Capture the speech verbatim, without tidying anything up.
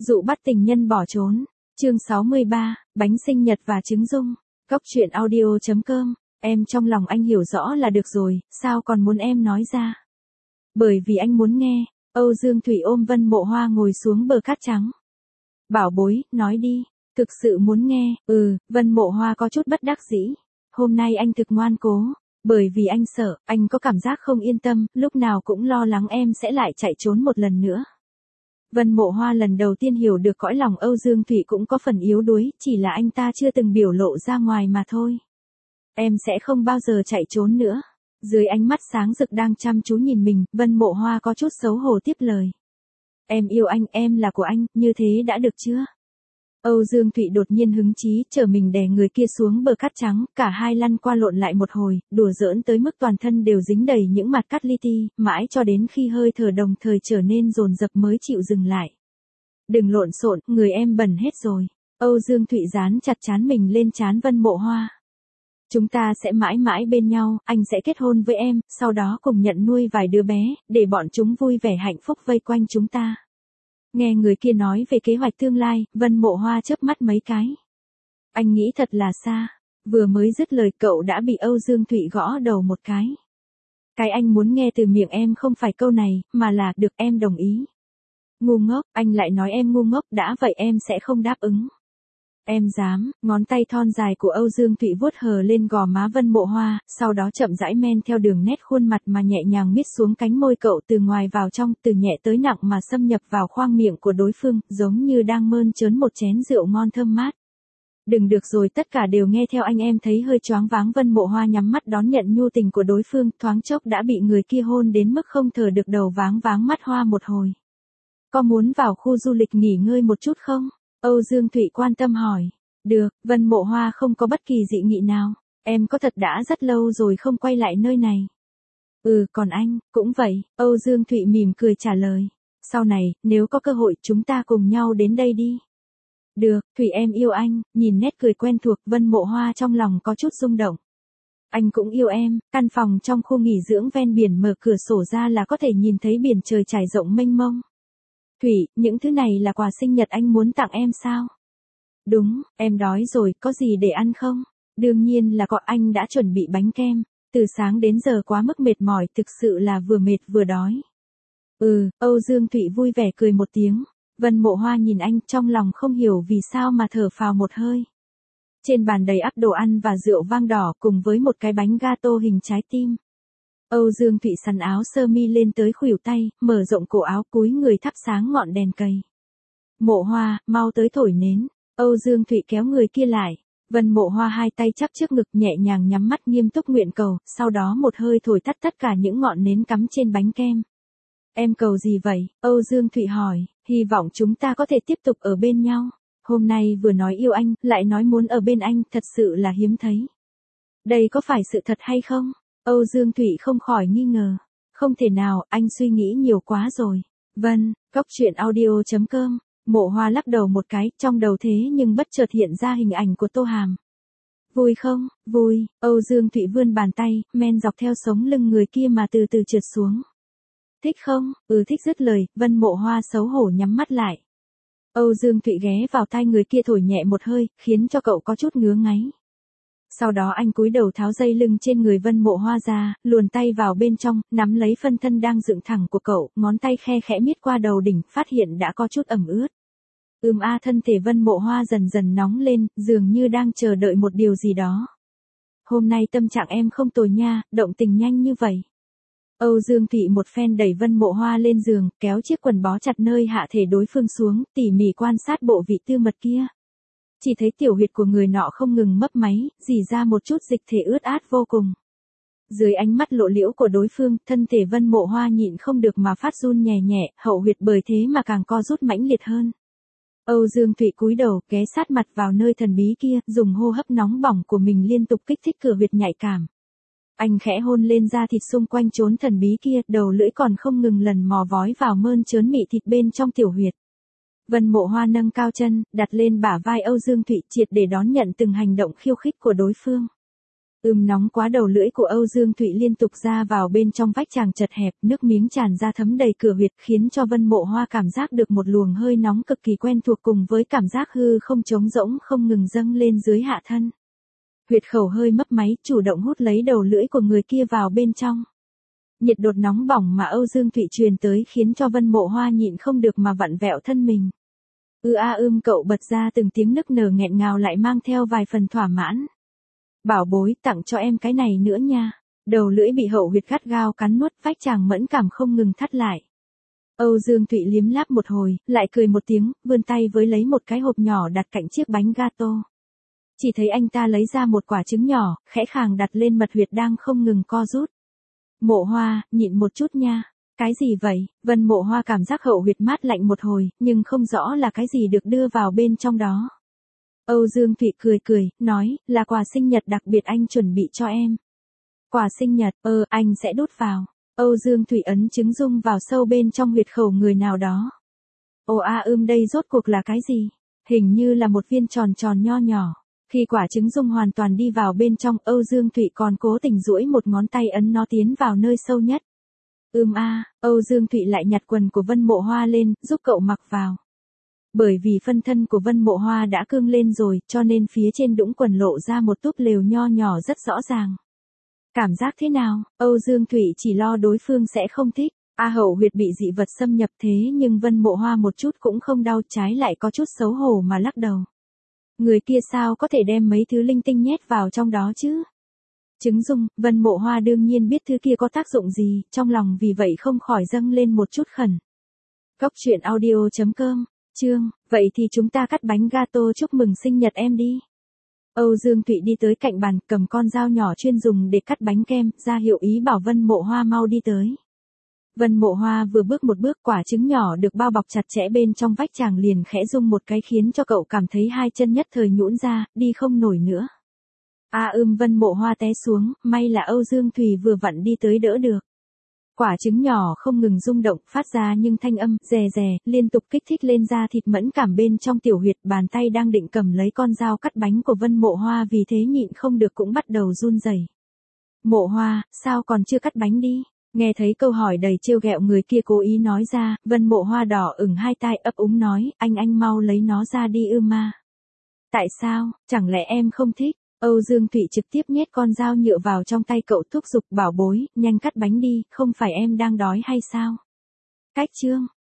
Dụ bắt tình nhân bỏ trốn. Chương sáu mươi ba, bánh sinh nhật và trứng dung. Cóc truyện audio chấm com. Em trong lòng anh hiểu rõ là được rồi, sao còn muốn em nói ra? Bởi vì anh muốn nghe. Âu Dương Thụy ôm Vân Mộ Hoa ngồi xuống bờ cát trắng. Bảo bối, nói đi. Thực sự muốn nghe. Ừ, Vân Mộ Hoa có chút bất đắc dĩ. Hôm nay anh thực ngoan cố. Bởi vì anh sợ, anh có cảm giác không yên tâm, lúc nào cũng lo lắng em sẽ lại chạy trốn một lần nữa. Vân Mộ Hoa lần đầu tiên hiểu được cõi lòng Âu Dương Thụy cũng có phần yếu đuối, chỉ là anh ta chưa từng biểu lộ ra ngoài mà thôi. Em sẽ không bao giờ chạy trốn nữa. Dưới ánh mắt sáng rực đang chăm chú nhìn mình, Vân Mộ Hoa có chút xấu hổ tiếp lời. Em yêu anh, em là của anh, như thế đã được chưa? Âu Dương Thụy đột nhiên hứng chí, chở mình đè người kia xuống bờ cát trắng, cả hai lăn qua lộn lại một hồi, đùa giỡn tới mức toàn thân đều dính đầy những mặt cát li ti, mãi cho đến khi hơi thở đồng thời trở nên dồn dập mới chịu dừng lại. Đừng lộn xộn, người em bẩn hết rồi. Âu Dương Thụy dán chặt trán mình lên trán Vân Mộ Hoa. Chúng ta sẽ mãi mãi bên nhau, anh sẽ kết hôn với em, sau đó cùng nhận nuôi vài đứa bé, để bọn chúng vui vẻ hạnh phúc vây quanh chúng ta. Nghe người kia nói về kế hoạch tương lai, Vân Mộ Hoa chớp mắt mấy cái. Anh nghĩ thật là xa. Vừa mới dứt lời cậu đã bị Âu Dương Thụy gõ đầu một cái. Cái anh muốn nghe từ miệng em không phải câu này, mà là, được em đồng ý. Ngu ngốc, anh lại nói em ngu ngốc, đã vậy em sẽ không đáp ứng. Em dám. Ngón tay thon dài của Âu Dương Thụy vuốt hờ lên gò má Vân Mộ Hoa, sau đó chậm rãi men theo đường nét khuôn mặt mà nhẹ nhàng miết xuống cánh môi cậu từ ngoài vào trong, từ nhẹ tới nặng mà xâm nhập vào khoang miệng của đối phương, giống như đang mơn trớn một chén rượu ngon thơm mát. Đừng, được rồi, tất cả đều nghe theo anh. Em thấy hơi choáng váng. Vân Mộ Hoa nhắm mắt đón nhận nhu tình của đối phương, thoáng chốc đã bị người kia hôn đến mức không thở được, đầu váng váng mắt hoa một hồi. Có muốn vào khu du lịch nghỉ ngơi một chút không? Âu Dương Thụy quan tâm hỏi. Được, Vân Mộ Hoa không có bất kỳ dị nghị nào. Em có thật đã rất lâu rồi không quay lại nơi này. Ừ, còn anh, cũng vậy. Âu Dương Thụy mỉm cười trả lời. Sau này, nếu có cơ hội chúng ta cùng nhau đến đây đi. Được, Thụy em yêu anh. Nhìn nét cười quen thuộc, Vân Mộ Hoa trong lòng có chút rung động. Anh cũng yêu em. Căn phòng trong khu nghỉ dưỡng ven biển, mở cửa sổ ra là có thể nhìn thấy biển trời trải rộng mênh mông. Thụy, những thứ này là quà sinh nhật anh muốn tặng em sao? Đúng, em đói rồi, có gì để ăn không? Đương nhiên là có, anh đã chuẩn bị bánh kem. Từ sáng đến giờ quá mức mệt mỏi, thực sự là vừa mệt vừa đói. Ừ, Âu Dương Thụy vui vẻ cười một tiếng. Vân Mộ Hoa nhìn anh, trong lòng không hiểu vì sao mà thở phào một hơi. Trên bàn đầy ắp đồ ăn và rượu vang đỏ cùng với một cái bánh gato hình trái tim. Âu Dương Thụy sắn áo sơ mi lên tới khuỷu tay, mở rộng cổ áo, cúi người thắp sáng ngọn đèn cầy. Mộ Hoa, mau tới thổi nến. Âu Dương Thụy kéo người kia lại. Vân Mộ Hoa hai tay chắp trước ngực, nhẹ nhàng nhắm mắt nghiêm túc nguyện cầu, sau đó một hơi thổi tắt tất cả những ngọn nến cắm trên bánh kem. Em cầu gì vậy? Âu Dương Thụy hỏi. Hy vọng chúng ta có thể tiếp tục ở bên nhau. Hôm nay vừa nói yêu anh, lại nói muốn ở bên anh, thật sự là hiếm thấy. Đây có phải sự thật hay không? Âu Dương Thụy không khỏi nghi ngờ. Không thể nào, anh suy nghĩ nhiều quá rồi. Vân, cóc truyện audio chấm com. Mộ Hoa lắc đầu một cái, trong đầu thế nhưng bất chợt hiện ra hình ảnh của Tô Hàm. Vui không? Vui. Âu Dương Thụy vươn bàn tay, men dọc theo sống lưng người kia mà từ từ trượt xuống. Thích không? Ừ, thích. Dứt lời, Vân Mộ Hoa xấu hổ nhắm mắt lại. Âu Dương Thụy ghé vào tai người kia thổi nhẹ một hơi, khiến cho cậu có chút ngứa ngáy. Sau đó anh cúi đầu tháo dây lưng trên người Vân Mộ Hoa ra, luồn tay vào bên trong, nắm lấy phân thân đang dựng thẳng của cậu, ngón tay khe khẽ miết qua đầu đỉnh, phát hiện đã có chút ẩm ướt. Ừm a, thân thể Vân Mộ Hoa dần dần nóng lên, dường như đang chờ đợi một điều gì đó. Hôm nay tâm trạng em không tồi nha, động tình nhanh như vậy. Âu Dương Thụy một phen đẩy Vân Mộ Hoa lên giường, kéo chiếc quần bó chặt nơi hạ thể đối phương xuống, tỉ mỉ quan sát bộ vị tư mật kia. Chỉ thấy tiểu huyệt của người nọ không ngừng mấp máy, rỉ ra một chút dịch thể ướt át vô cùng. Dưới ánh mắt lộ liễu của đối phương, thân thể Vân Mộ Hoa nhịn không được mà phát run nhẹ nhẹ, hậu huyệt bởi thế mà càng co rút mãnh liệt hơn. Âu Dương Thụy cúi đầu, ghé sát mặt vào nơi thần bí kia, dùng hô hấp nóng bỏng của mình liên tục kích thích cửa huyệt nhạy cảm. Anh khẽ hôn lên da thịt xung quanh chốn thần bí kia, đầu lưỡi còn không ngừng lần mò vói vào mơn trớn mị thịt bên trong tiểu huyệt. Vân Mộ Hoa nâng cao chân, đặt lên bả vai Âu Dương Thụy, triệt để đón nhận từng hành động khiêu khích của đối phương. Ưm nóng quá, đầu lưỡi của Âu Dương Thụy liên tục ra vào bên trong vách chàng chật hẹp, nước miếng tràn ra thấm đầy cửa huyệt, khiến cho Vân Mộ Hoa cảm giác được một luồng hơi nóng cực kỳ quen thuộc cùng với cảm giác hư không trống rỗng không ngừng dâng lên dưới hạ thân. Huyệt khẩu hơi mấp máy, chủ động hút lấy đầu lưỡi của người kia vào bên trong. Nhiệt độ nóng bỏng mà Âu Dương Thụy truyền tới khiến cho Vân Mộ Hoa nhịn không được mà vặn vẹo thân mình. Ư a ưm cậu bật ra từng tiếng nức nở nghẹn ngào lại mang theo vài phần thỏa mãn. Bảo bối, tặng cho em cái này nữa nha. Đầu lưỡi bị hậu huyệt gắt gao cắn nuốt, vách chàng mẫn cảm không ngừng thắt lại. Âu Dương Thụy liếm láp một hồi, lại cười một tiếng, vươn tay với lấy một cái hộp nhỏ đặt cạnh chiếc bánh gato. Chỉ thấy anh ta lấy ra một quả trứng nhỏ, khẽ khàng đặt lên mật huyệt đang không ngừng co rút. Mộ Hoa, nhịn một chút nha. Cái gì vậy? Vân Mộ Hoa cảm giác hậu huyệt mát lạnh một hồi, nhưng không rõ là cái gì được đưa vào bên trong đó. Âu Dương Thụy cười cười, nói, là quà sinh nhật đặc biệt anh chuẩn bị cho em. Quà sinh nhật, ơ, anh sẽ đút vào. Âu Dương Thụy ấn trứng dung vào sâu bên trong huyệt khẩu người nào đó. Ồ a ưm đây rốt cuộc là cái gì? Hình như là một viên tròn tròn nho nhỏ. Khi quả trứng dung hoàn toàn đi vào bên trong, Âu Dương Thụy còn cố tình duỗi một ngón tay ấn nó tiến vào nơi sâu nhất. Ưm a, Âu Dương Thụy lại nhặt quần của Vân Mộ Hoa lên, giúp cậu mặc vào. Bởi vì phân thân của Vân Mộ Hoa đã cương lên rồi, cho nên phía trên đũng quần lộ ra một túp lều nho nhỏ rất rõ ràng. Cảm giác thế nào? Âu Dương Thụy chỉ lo đối phương sẽ không thích. A hậu huyệt bị dị vật xâm nhập thế nhưng Vân Mộ Hoa một chút cũng không đau, trái lại có chút xấu hổ mà lắc đầu. Người kia sao có thể đem mấy thứ linh tinh nhét vào trong đó chứ? Trứng dung, Vân Mộ Hoa đương nhiên biết thứ kia có tác dụng gì, trong lòng vì vậy không khỏi dâng lên một chút khẩn. Cốc truyện audio chấm com, chương, vậy thì chúng ta cắt bánh gato chúc mừng sinh nhật em đi. Âu Dương Thụy đi tới cạnh bàn, cầm con dao nhỏ chuyên dùng để cắt bánh kem, ra hiệu ý bảo Vân Mộ Hoa mau đi tới. Vân Mộ Hoa vừa bước một bước, quả trứng nhỏ được bao bọc chặt chẽ bên trong vách chàng liền khẽ rung một cái khiến cho cậu cảm thấy hai chân nhất thời nhũn ra, đi không nổi nữa. A ưm Vân Mộ Hoa té xuống, may là Âu Dương Thụy vừa vặn đi tới đỡ được. Quả trứng nhỏ không ngừng rung động, phát ra những thanh âm rè rè, liên tục kích thích lên da thịt mẫn cảm bên trong tiểu huyệt, bàn tay đang định cầm lấy con dao cắt bánh của Vân Mộ Hoa vì thế nhịn không được cũng bắt đầu run rẩy. Mộ Hoa, sao còn chưa cắt bánh đi? Nghe thấy câu hỏi đầy trêu ghẹo người kia cố ý nói ra, Vân Mộ Hoa đỏ ửng hai tai ấp úng nói, anh anh mau lấy nó ra đi ư ma. Tại sao, chẳng lẽ em không thích? Âu Dương Thụy trực tiếp nhét con dao nhựa vào trong tay cậu, thúc giục, bảo bối, nhanh cắt bánh đi, không phải em đang đói hay sao? Cách chương,